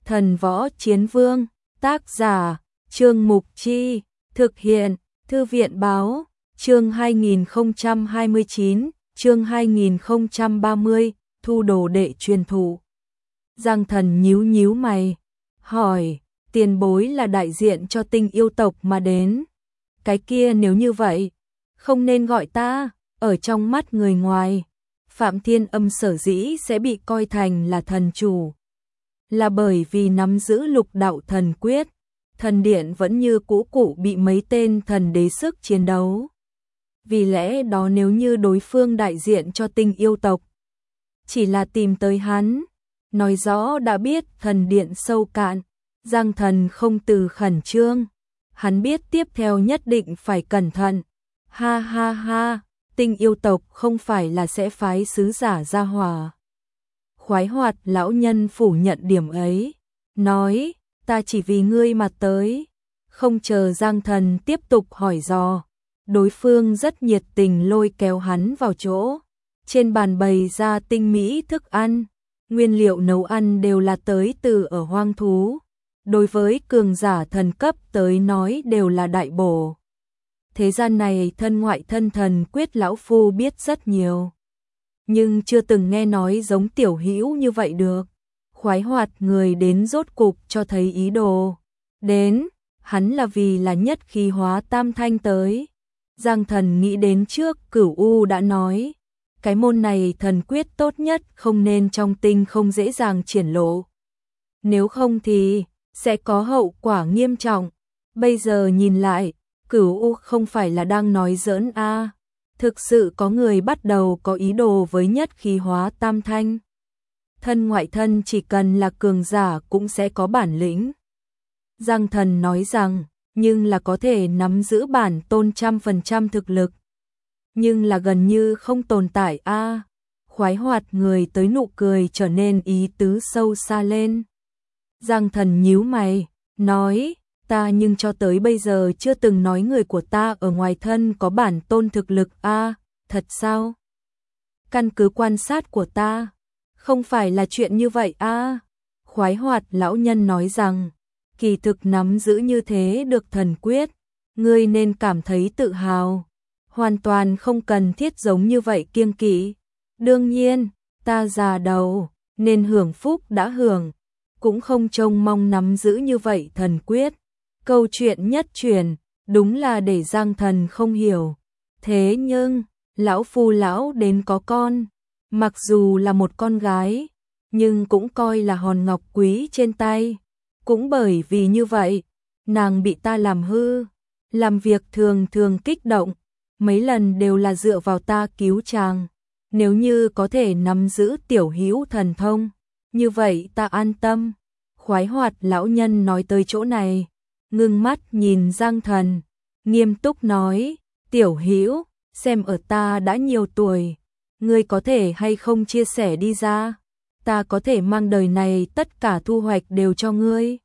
Thần Võ Chiến Vương, tác giả, Trương Mục Chi, thực hiện, Thư viện Báo, chương 2029, chương 2030, thu đồ đệ truyền thụ. Giang Thần nhíu nhíu mày, hỏi, tiền bối là đại diện cho Tinh yêu tộc mà đến. Cái kia nếu như vậy, không nên gọi ta, ở trong mắt người ngoài. Phạm Thiên Âm sở dĩ sẽ bị coi thành là thần chủ, là bởi vì nắm giữ lục đạo thần quyết, thần điện vẫn như cũ cụ bị mấy tên thần đế sức chiến đấu. Vì lẽ đó nếu như đối phương đại diện cho Tinh yêu tộc, chỉ là tìm tới hắn, nói rõ đã biết thần điện sâu cạn. Giang Thần không từ khẩn trương, hắn biết tiếp theo nhất định phải cẩn thận. Ha ha ha, Tinh yêu tộc không phải là sẽ phái sứ giả ra hòa. Khoái Hoạt lão nhân phủ nhận điểm ấy, nói, ta chỉ vì ngươi mà tới. Không chờ Giang Thần tiếp tục hỏi dò, đối phương rất nhiệt tình lôi kéo hắn vào chỗ. Trên bàn bày ra tinh mỹ thức ăn, nguyên liệu nấu ăn đều là tới từ ở hoang thú. Đối với cường giả thần cấp tới nói đều là đại bổ. Thế gian này thân ngoại thân thần quyết lão phu biết rất nhiều, nhưng chưa từng nghe nói giống Tiểu Hữu như vậy được. Khoái Hoạt người đến rốt cục cho thấy ý đồ. Đến, hắn là vì là nhất khí hóa tam thanh tới. Giang Thần nghĩ đến trước Cửu U đã nói, cái môn này thần quyết tốt nhất không nên trong tinh không dễ dàng triển lộ. Nếu không thì sẽ có hậu quả nghiêm trọng. Bây giờ nhìn lại, Cửu U không phải là đang nói giỡn a, thực sự có người bắt đầu có ý đồ với nhất khí hóa tam thanh. Thân ngoại thân chỉ cần là cường giả cũng sẽ có bản lĩnh. Giang Thần nói rằng, nhưng là có thể nắm giữ bản tôn 100% thực lực. Nhưng là gần như không tồn tại a. Khoái Hoạt người tới nụ cười trở nên ý tứ sâu xa lên. Giang Thần nhíu mày, nói, ta nhưng cho tới bây giờ chưa từng nói người của ta ở ngoài thân có bản tôn thực lực a, thật sao? Căn cứ quan sát của ta, không phải là chuyện như vậy a. Khoái Hoạt lão nhân nói rằng, kỳ thực nắm giữ như thế được thần quyết, ngươi nên cảm thấy tự hào, hoàn toàn không cần thiết giống như vậy kiêng kỵ. Đương nhiên, ta già đầu, nên hưởng phúc đã hưởng, cũng không trông mong nắm giữ như vậy thần quyết. Câu chuyện nhất truyền, đúng là để Giang Thần không hiểu. Thế nhưng, lão phu lão đến có con, mặc dù là một con gái, nhưng cũng coi là hòn ngọc quý trên tay. Cũng bởi vì như vậy, nàng bị ta làm hư, làm việc thường thường kích động, mấy lần đều là dựa vào ta cứu chàng. Nếu như có thể nắm giữ Tiểu Hữu thần thông, như vậy ta an tâm. Khoái Hoạt lão nhân nói tới chỗ này, ngưng mắt nhìn Giang Thần, nghiêm túc nói, Tiểu Hữu, xem ở ta đã nhiều tuổi, ngươi có thể hay không chia sẻ đi ra, ta có thể mang đời này tất cả thu hoạch đều cho ngươi.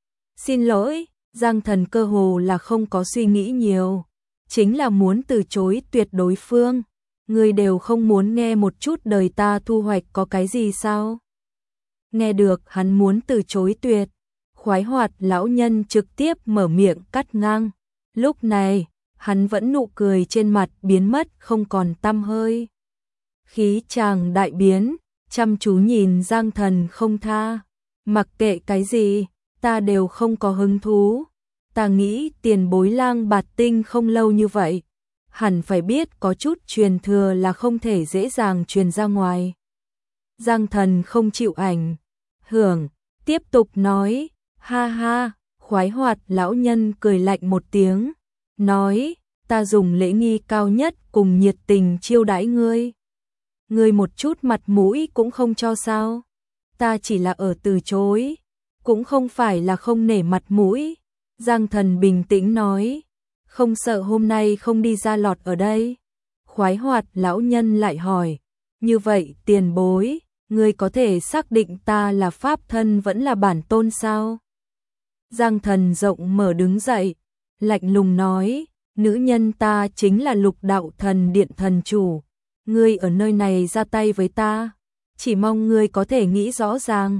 Xin lỗi, Giang Thần cơ hồ là không có suy nghĩ nhiều, chính là muốn từ chối tuyệt đối phương. Ngươi đều không muốn nghe một chút đời ta thu hoạch có cái gì sao? Nghe được hắn muốn từ chối tuyệt, Khoái Hoạt lão nhân trực tiếp mở miệng cắt ngang. Lúc này, hắn vẫn nụ cười trên mặt biến mất không còn tăm hơi. Khí chàng đại biến, chăm chú nhìn Giang Thần không tha. Mặc kệ cái gì, ta đều không có hứng thú. Ta nghĩ tiền bối Lang Bạt Tinh không lâu như vậy, hẳn phải biết có chút truyền thừa là không thể dễ dàng truyền ra ngoài. Giang Thần không chịu ảnh hưởng, tiếp tục nói, ha ha. Khoái Hoạt lão nhân cười lạnh một tiếng, nói, ta dùng lễ nghi cao nhất cùng nhiệt tình chiêu đãi ngươi. Ngươi một chút mặt mũi cũng không cho sao? Ta chỉ là ở từ chối, cũng không phải là không nể mặt mũi. Giang Thần bình tĩnh nói, không sợ hôm nay không đi ra lọt ở đây. Khoái Hoạt lão nhân lại hỏi, như vậy tiền bối, ngươi có thể xác định ta là pháp thân vẫn là bản tôn sao? Giang Thần rộng mở đứng dậy, lạnh lùng nói, nữ nhân ta chính là lục đạo thần điện thần chủ. Ngươi ở nơi này ra tay với ta, chỉ mong ngươi có thể nghĩ rõ ràng.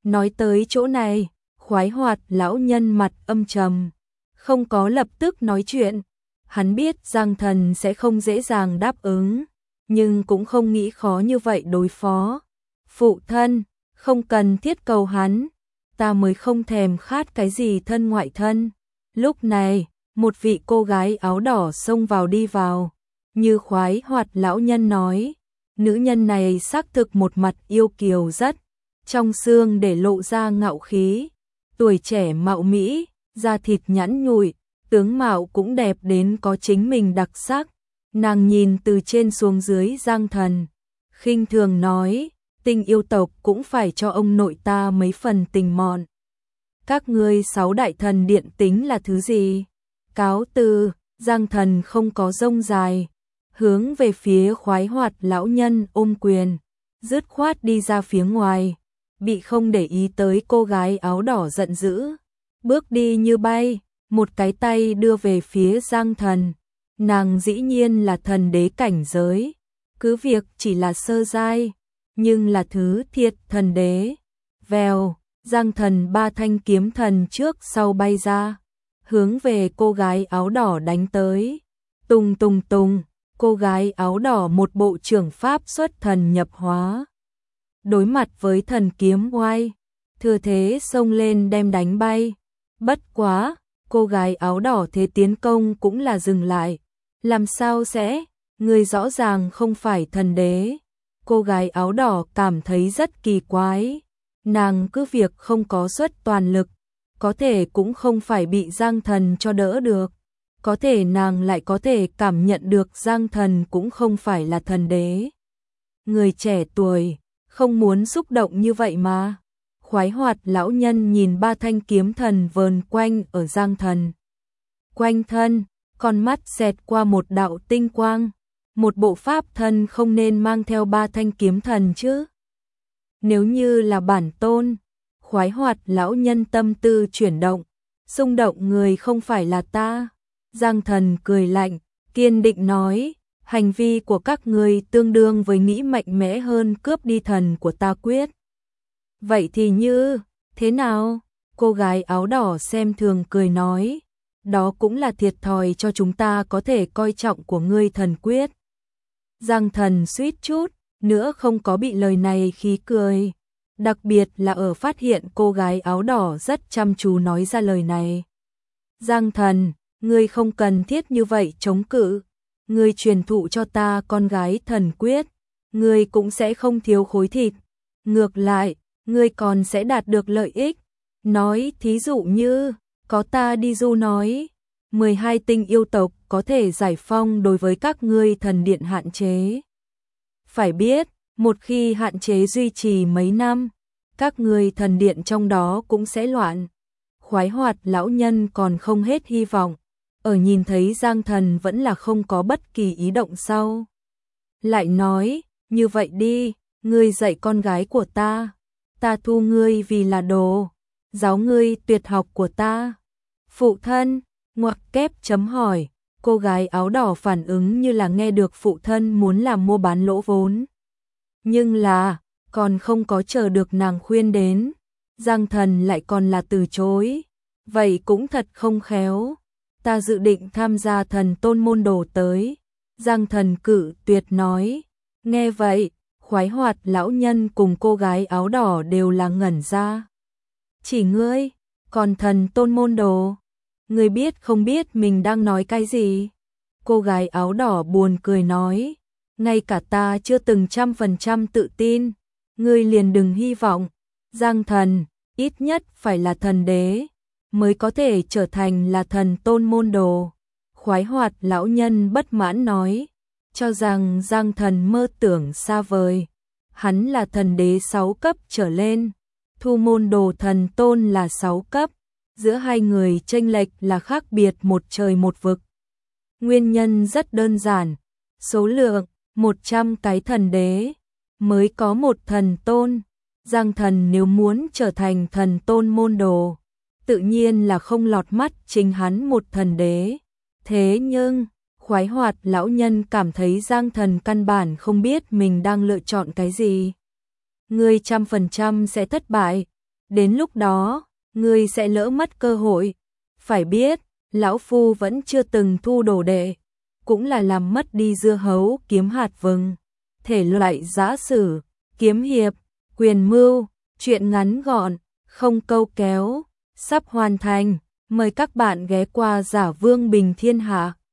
Nói tới chỗ này, Khoái Hoạt lão nhân mặt âm trầm, không có lập tức nói chuyện. Hắn biết Giang Thần sẽ không dễ dàng đáp ứng, nhưng cũng không nghĩ khó như vậy đối phó. Phụ thân, không cần thiết cầu hắn, ta mới không thèm khát cái gì thân ngoại thân. Lúc này, một vị cô gái áo đỏ xông đi vào, như Khoái Hoạt lão nhân nói, nữ nhân này xác thực một mặt yêu kiều rất, trong xương để lộ ra ngạo khí, tuổi trẻ mạo mỹ, da thịt nhẵn nhụi, tướng mạo cũng đẹp đến có chính mình đặc sắc. Nàng nhìn từ trên xuống dưới Giang Thần, khinh thường nói, tình yêu tộc cũng phải cho ông nội ta mấy phần tình mọn. Các ngươi 6 đại thần điện tính là thứ gì? Cáo từ. Giang Thần không có rông dài, hướng về phía Khoái Hoạt lão nhân ôm quyền, dứt khoát đi ra phía ngoài, bị không để ý tới cô gái áo đỏ giận dữ, bước đi như bay, một cái tay đưa về phía Giang Thần. Nàng dĩ nhiên là thần đế cảnh giới, cứ việc chỉ là sơ giai, nhưng là thứ thiệt thần đế. Vèo, Giang Thần 3 thanh kiếm thần trước sau bay ra, hướng về cô gái áo đỏ đánh tới. Tùng tùng tùng, cô gái áo đỏ một bộ trưởng pháp xuất thần nhập hóa. Đối mặt với thần kiếm oai, thừa thế xông lên đem đánh bay. Bất quá, cô gái áo đỏ thế tiến công cũng là dừng lại. Làm sao sẽ, người rõ ràng không phải thần đế. Cô gái áo đỏ cảm thấy rất kỳ quái. Nàng cứ việc không có xuất toàn lực, có thể cũng không phải bị Giang Thần cho đỡ được. Có thể nàng lại có thể cảm nhận được Giang Thần cũng không phải là thần đế. Người trẻ tuổi, không muốn xúc động như vậy mà. Khoái Hoạt lão nhân nhìn 3 thanh kiếm thần vờn quanh ở Giang Thần quanh thân, con mắt xẹt qua một đạo tinh quang. Một bộ pháp thân không nên mang theo 3 thanh kiếm thần chứ. Nếu như là bản tôn, Khoái Hoạt lão nhân tâm tư chuyển động, xung động người không phải là ta. Giang Thần cười lạnh, kiên định nói, hành vi của các ngươi tương đương với nghĩ mạnh mẽ hơn cướp đi thần của ta quyết. Vậy thì như, thế nào? Cô gái áo đỏ xem thường cười nói, đó cũng là thiệt thòi cho chúng ta có thể coi trọng của ngươi thần quyết. Giang Thần suýt chút nữa không có bị lời này khí cười, đặc biệt là ở phát hiện cô gái áo đỏ rất chăm chú nói ra lời này. Giang Thần, ngươi không cần thiết như vậy chống cự, ngươi truyền thụ cho ta con gái thần quyết, ngươi cũng sẽ không thiếu khối thịt, ngược lại, ngươi còn sẽ đạt được lợi ích. Nói thí dụ như, có ta đi du nói, 12 tinh yêu tộc có thể giải phong đối với các ngươi thần điện hạn chế. Phải biết, một khi hạn chế duy trì mấy năm, các ngươi thần điện trong đó cũng sẽ loạn. Khoái Hoạt lão nhân còn không hết hy vọng, ở nhìn thấy Giang Thần vẫn là không có bất kỳ ý động sau. Lại nói, như vậy đi, ngươi dạy con gái của ta thu ngươi vì là đồ, giáo ngươi tuyệt học của ta. Phụ thân, ngoặc kép chấm hỏi, cô gái áo đỏ phản ứng như là nghe được phụ thân muốn làm mua bán lỗ vốn. Nhưng là, còn không có chờ được nàng khuyên đến, Giang Thần lại còn là từ chối. Vậy cũng thật không khéo, ta dự định tham gia thần tôn môn đồ tới. Giang Thần cự tuyệt nói. Nghe vậy, Khoái Hoạt lão nhân cùng cô gái áo đỏ đều là ngẩn ra. Chỉ ngươi, còn thần tôn môn đồ, ngươi biết không biết mình đang nói cái gì? Cô gái áo đỏ buồn cười nói, ngay cả ta chưa từng 100% tự tin, ngươi liền đừng hy vọng. Giang Thần, ít nhất phải là thần đế, mới có thể trở thành là thần tôn môn đồ. Khoái Hoạt lão nhân bất mãn nói, cho rằng Giang Thần mơ tưởng xa vời. Hắn là thần đế 6 cấp trở lên, thu môn đồ thần tôn là 6 cấp, giữa hai người chênh lệch là khác biệt một trời một vực. Nguyên nhân rất đơn giản, số lượng 100 cái thần đế mới có một thần tôn. Giang Thần nếu muốn trở thành thần tôn môn đồ, tự nhiên là không lọt mắt chính hắn một thần đế. Thế nhưng, Khoái Hoạt lão nhân cảm thấy Giang Thần căn bản không biết mình đang lựa chọn cái gì. Ngươi 100% sẽ thất bại, đến lúc đó, ngươi sẽ lỡ mất cơ hội. Phải biết, lão phu vẫn chưa từng thu đồ đệ, cũng là làm mất đi dưa hấu kiếm hạt vừng. Thể loại giã sử, kiếm hiệp, quyền mưu, truyện ngắn gọn, không câu kéo, sắp hoàn thành. Mời các bạn ghé qua Giả Vương Bình Thiên Hạ.